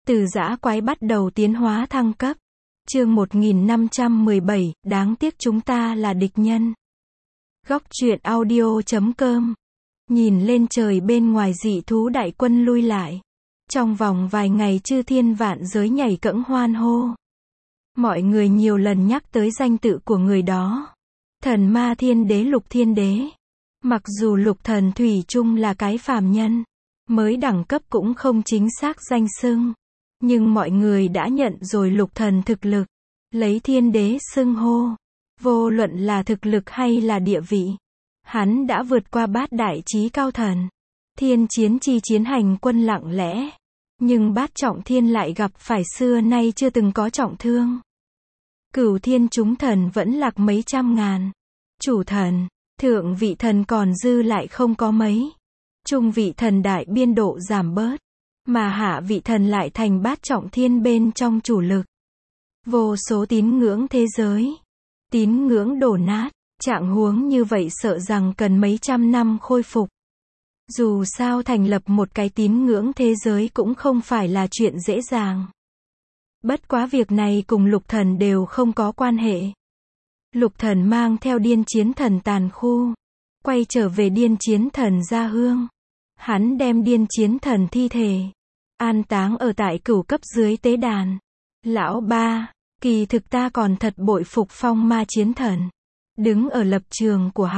Từ dã quái bắt đầu tiến hóa thăng cấp. Chương 1517, đáng tiếc chúng ta là địch nhân. Góc truyện audio.com. Nhìn lên trời bên ngoài, dị thú đại quân lui lại. Trong vòng vài ngày chư thiên vạn giới nhảy cẫng hoan hô. Mọi người nhiều lần nhắc tới danh tự của người đó. Thần ma thiên đế, Lục Thiên Đế. Mặc dù Lục Thần thủy chung là cái phàm nhân, mới đẳng cấp cũng không chính xác danh xưng, nhưng mọi người đã nhận rồi Lục Thần thực lực. Lấy Thiên Đế xưng hô, vô luận là thực lực hay là địa vị, hắn đã vượt qua bát đại chí cao thần. Thiên chiến chi chiến hành quân lặng lẽ, nhưng bát trọng thiên lại gặp phải xưa nay chưa từng có trọng thương. Cửu thiên chúng thần vẫn lạc mấy trăm ngàn. Chủ thần, thượng vị thần còn dư lại không có mấy. Trung vị thần đại biên độ giảm bớt, mà hạ vị thần lại thành bát trọng thiên bên trong chủ lực. Vô số tín ngưỡng thế giới, tín ngưỡng đổ nát, trạng huống như vậy sợ rằng cần mấy trăm năm khôi phục. Dù sao thành lập một cái tín ngưỡng thế giới cũng không phải là chuyện dễ dàng. Bất quá việc này cùng Lục Thần đều không có quan hệ. Lục Thần mang theo điên chiến thần tàn khu, quay trở về điên chiến thần gia hương. Hắn đem điên chiến thần thi thể an táng ở tại cửu cấp dưới tế đàn. Lão ba, kỳ thực ta còn thật bội phục phong ma chiến thần. Đứng ở lập trường của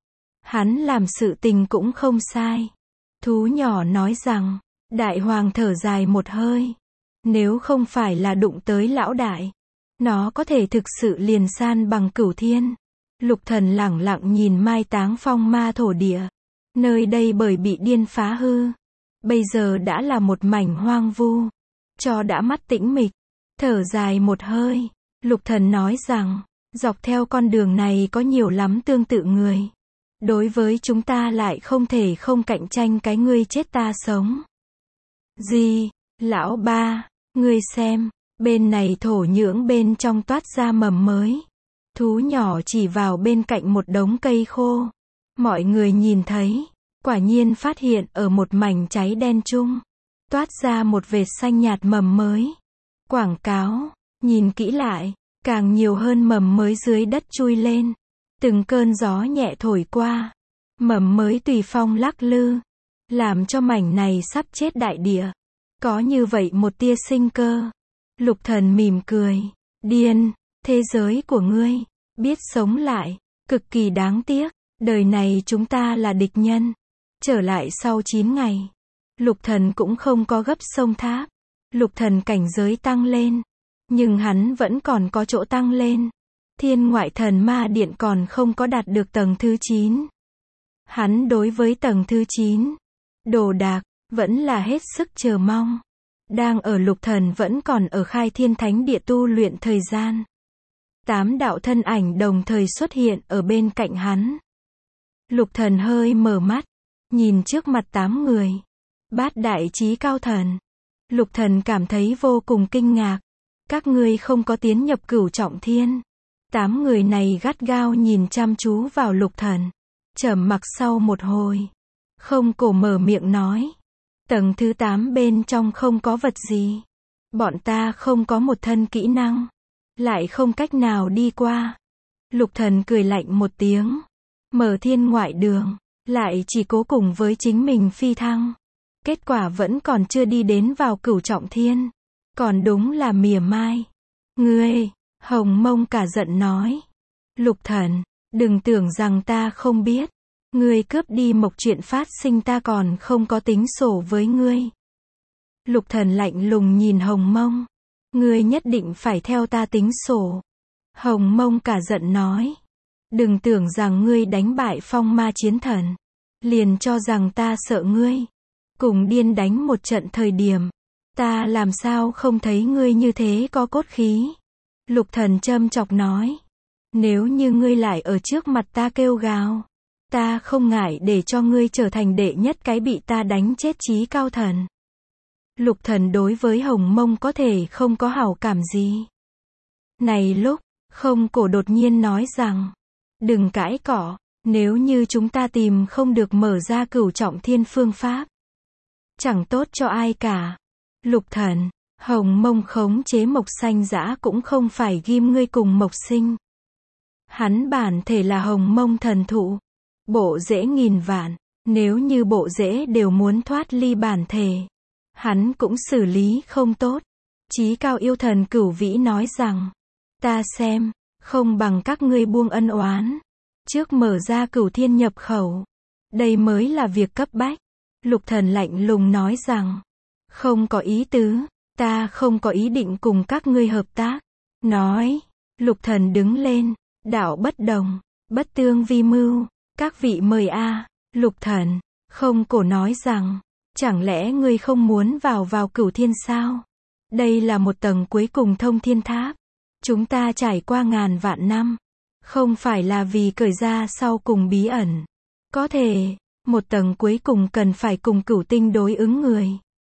hắn làm sự tình cũng không sai. Thú nhỏ nói rằng, đại hoàng thở dài một hơi. Nếu không phải là đụng tới lão đại, nó có thể thực sự liền san bằng cửu thiên. Lục Thần lẳng lặng nhìn mai táng phong ma thổ địa. Nơi đây bởi bị điên phá hư, bây giờ đã là một mảnh hoang vu. Cho đã mắt tĩnh mịch, thở dài một hơi, Lục Thần nói rằng, dọc theo con đường này có nhiều lắm tương tự người. Đối với chúng ta lại không thể không cạnh tranh cái ngươi chết ta sống. Gì, lão ba, ngươi xem, bên này thổ nhưỡng bên trong toát ra mầm mới. Thú nhỏ chỉ vào bên cạnh một đống cây khô. Mọi người nhìn thấy, quả nhiên phát hiện ở một mảnh cháy đen chung, toát ra một vệt xanh nhạt mầm mới. Quảng cáo, nhìn kỹ lại, càng nhiều hơn mầm mới dưới đất chui lên. Từng cơn gió nhẹ thổi qua, mầm mới tùy phong lắc lư, làm cho mảnh này sắp chết đại địa có như vậy một tia sinh cơ. Lục Thần mỉm cười, điên, thế giới của ngươi, biết sống lại, cực kỳ đáng tiếc, đời này chúng ta là địch nhân. Trở lại sau 9 ngày, Lục Thần cũng không có gấp sông tháp. Lục Thần cảnh giới tăng lên, nhưng hắn vẫn còn có chỗ tăng lên. Thiên ngoại thần ma điện còn không có đạt được tầng thứ 9. Hắn đối với tầng thứ 9, đồ đạc, vẫn là hết sức chờ mong. Đang ở Lục Thần vẫn còn ở khai thiên thánh địa tu luyện thời gian. 8 đạo thân ảnh đồng thời xuất hiện ở bên cạnh hắn. Lục Thần hơi mở mắt, nhìn trước mặt 8 người. Bát đại chí cao thần. Lục Thần cảm thấy vô cùng kinh ngạc. Các ngươi không có tiến nhập cửu trọng thiên. 8 người này gắt gao nhìn chăm chú vào Lục Thần. Trầm mặc sau một hồi, không cổ mở miệng nói. Tầng thứ 8 bên trong không có vật gì. Bọn ta không có một thân kỹ năng, lại không cách nào đi qua. Lục Thần cười lạnh một tiếng. Mở thiên ngoại đường, lại chỉ cố cùng với chính mình phi thăng. Kết quả vẫn còn chưa đi đến vào cửu trọng thiên. Còn đúng là mỉa mai. Ngươi, Hồng Mông cả giận nói. Lục Thần, đừng tưởng rằng ta không biết. Ngươi cướp đi mộc chuyện phát sinh ta còn không có tính sổ với ngươi. Lục Thần lạnh lùng nhìn Hồng Mông. Ngươi nhất định phải theo ta tính sổ. Hồng Mông cả giận nói. Đừng tưởng rằng ngươi đánh bại phong ma chiến thần, liền cho rằng ta sợ ngươi. Cùng điên đánh một trận thời điểm, ta làm sao không thấy ngươi như thế có cốt khí. Lục Thần châm chọc nói. Nếu như ngươi lại ở trước mặt ta kêu gào, ta không ngại để cho ngươi trở thành đệ nhất cái bị ta đánh chết chí cao thần. Lục Thần đối với Hồng Mông có thể không có hảo cảm gì. Này lúc, không cổ đột nhiên nói rằng, đừng cãi cọ, nếu như chúng ta tìm không được mở ra cửu trọng thiên phương pháp, chẳng tốt cho ai cả. Lục Thần, Hồng Mông khống chế Mộc Sanh Dã cũng không phải ghim ngươi cùng Mộc Sinh. Hắn bản thể là Hồng Mông thần thụ. Bộ rễ nghìn vạn, nếu như bộ rễ đều muốn thoát ly bản thể, hắn cũng xử lý không tốt. Chí cao yêu thần Cửu Vĩ nói rằng, ta xem, không bằng các ngươi buông ân oán, trước mở ra Cửu Thiên nhập khẩu. Đây mới là việc cấp bách. Lục Thần lạnh lùng nói rằng, không có ý tứ, ta không có ý định cùng các ngươi hợp tác. Nói, Lục Thần đứng lên, đạo bất đồng, bất tương vi mưu, các vị mời a. Lục Thần, không cổ nói rằng, chẳng lẽ ngươi không muốn vào Cửu Thiên sao? Đây là một tầng cuối cùng thông thiên tháp. Chúng ta trải qua ngàn vạn năm, không phải là vì cởi ra sau cùng bí ẩn. Có thể, một tầng cuối cùng cần phải cùng cửu tinh đối ứng người.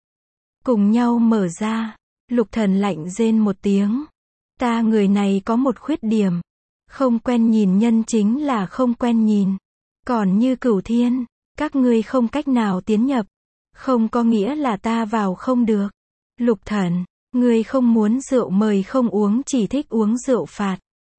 Cùng nhau mở ra. Lục Thần lạnh rên một tiếng. Ta người này có một khuyết điểm. Không quen nhìn nhân chính là không quen nhìn. Còn như Cửu Thiên, các ngươi không cách nào tiến nhập. Không có nghĩa là ta vào không được. Lục Thần, ngươi không muốn rượu mời không uống, chỉ thích uống rượu phạt.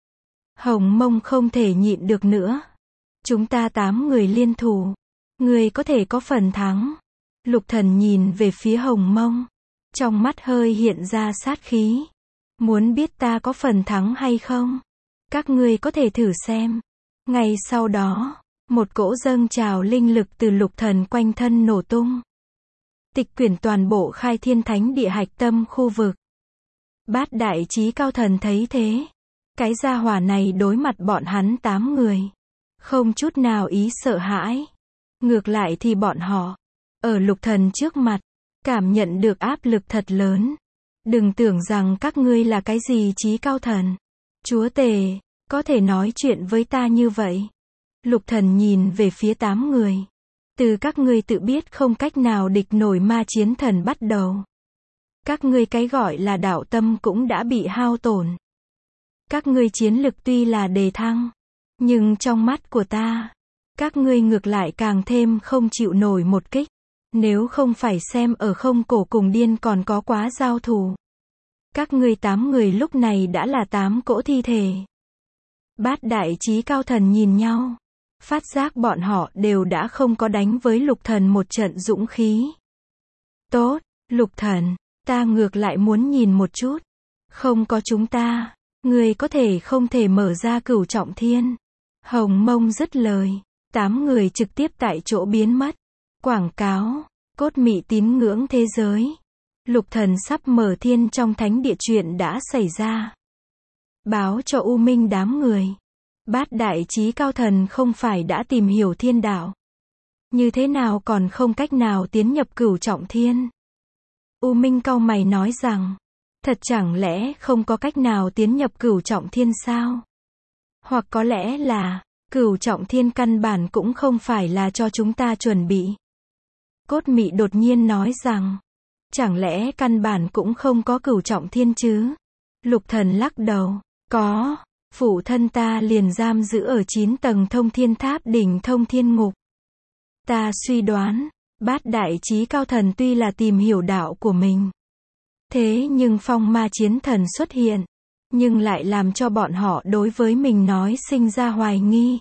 Hồng Mông không thể nhịn được nữa. Chúng ta 8 người liên thủ. Ngươi có thể có phần thắng. Lục Thần nhìn về phía Hồng Mông. Trong mắt hơi hiện ra sát khí. Muốn biết ta có phần thắng hay không? Các ngươi có thể thử xem. Ngay sau đó, một cỗ dâng trào linh lực từ Lục Thần quanh thân nổ tung. Tịch quyển toàn bộ Khai Thiên Thánh Địa hạch tâm khu vực. Bát Đại Chí Cao Thần thấy thế. Cái gia hỏa này đối mặt bọn hắn 8 người. Không chút nào ý sợ hãi. Ngược lại thì bọn họ, ở Lục Thần trước mặt, cảm nhận được áp lực thật lớn. Đừng tưởng rằng các ngươi là cái gì Chí Cao Thần. Chúa Tể, có thể nói chuyện với ta như vậy. Lục Thần nhìn về phía 8 người. Từ các ngươi tự biết không cách nào địch nổi ma chiến thần bắt đầu. Các ngươi cái gọi là đạo tâm cũng đã bị hao tổn. Các ngươi chiến lực tuy là đề thăng, nhưng trong mắt của ta, các ngươi ngược lại càng thêm không chịu nổi một kích. Nếu không phải xem ở Không Cổ cùng Điên còn có quá giao thủ, các ngươi 8 người lúc này đã là 8 cỗ thi thể. Bát Đại Chí Cao Thần nhìn nhau, phát giác bọn họ đều đã không có đánh với Lục Thần một trận dũng khí. Tốt, Lục Thần, ta ngược lại muốn nhìn một chút. Không có chúng ta, ngươi có thể không thể mở ra Cửu Trọng Thiên. Hồng Mông dứt lời, 8 người trực tiếp tại chỗ biến mất. Quảng cáo, cốt mị tín ngưỡng thế giới. Lục Thần sắp mở thiên trong thánh địa chuyện đã xảy ra. Báo cho U Minh đám người. Bát Đại Chí Cao Thần không phải đã tìm hiểu thiên đạo. Như thế nào còn không cách nào tiến nhập Cửu Trọng Thiên? U Minh cau mày nói rằng, thật chẳng lẽ không có cách nào tiến nhập Cửu Trọng Thiên sao? Hoặc có lẽ là, Cửu Trọng Thiên căn bản cũng không phải là cho chúng ta chuẩn bị. Cốt mị đột nhiên nói rằng, chẳng lẽ căn bản cũng không có Cửu Trọng Thiên chứ? Lục Thần lắc đầu, có, phụ thân ta liền giam giữ ở 9 tầng thông thiên tháp đỉnh thông thiên ngục. Ta suy đoán, Bát Đại Chí Cao Thần tuy là tìm hiểu đạo của mình, thế nhưng phong ma chiến thần xuất hiện, nhưng lại làm cho bọn họ đối với mình nói sinh ra hoài nghi.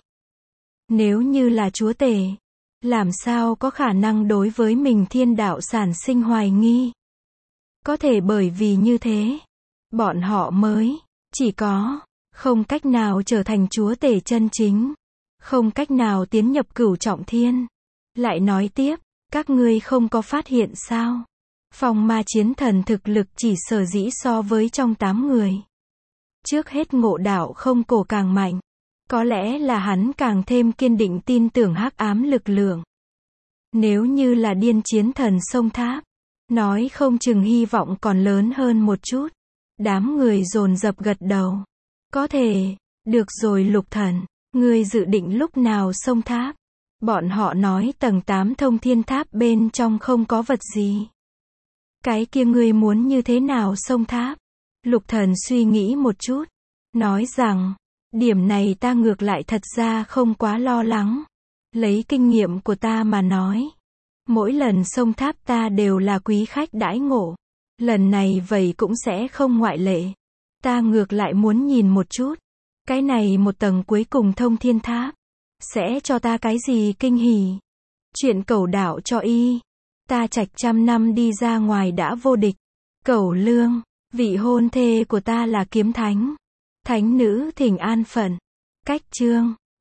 Nếu như là Chúa Tể, làm sao có khả năng đối với mình thiên đạo sản sinh hoài nghi? Có thể bởi vì như thế, bọn họ mới, chỉ có, không cách nào trở thành Chúa Tể chân chính, không cách nào tiến nhập Cửu Trọng Thiên. Lại nói tiếp, các ngươi không có phát hiện sao? Phong ma chiến thần thực lực chỉ sở dĩ so với trong 8 người. Trước hết Ngộ Đạo Không Cổ càng mạnh. Có lẽ là hắn càng thêm kiên định tin tưởng hắc ám lực lượng. Nếu như là Điên Chiến Thần Sông Tháp, nói không chừng hy vọng còn lớn hơn một chút. Đám người dồn dập gật đầu. Có thể, được rồi Lục Thần, ngươi dự định lúc nào sông tháp? Bọn họ nói tầng 8 thông thiên tháp bên trong không có vật gì. Cái kia ngươi muốn như thế nào sông tháp? Lục Thần suy nghĩ một chút, nói rằng, điểm này ta ngược lại thật ra không quá lo lắng. Lấy kinh nghiệm của ta mà nói, mỗi lần sông tháp ta đều là quý khách đãi ngộ. Lần này vậy cũng sẽ không ngoại lệ. Ta ngược lại muốn nhìn một chút. Cái này một tầng cuối cùng thông thiên tháp. Sẽ cho ta cái gì kinh hỉ? Chuyện cẩu đạo cho y. Ta trạch 100 năm đi ra ngoài đã vô địch. Cẩu lương. Vị hôn thê của ta là kiếm thánh. Thánh nữ thỉnh an phận. Cách chương.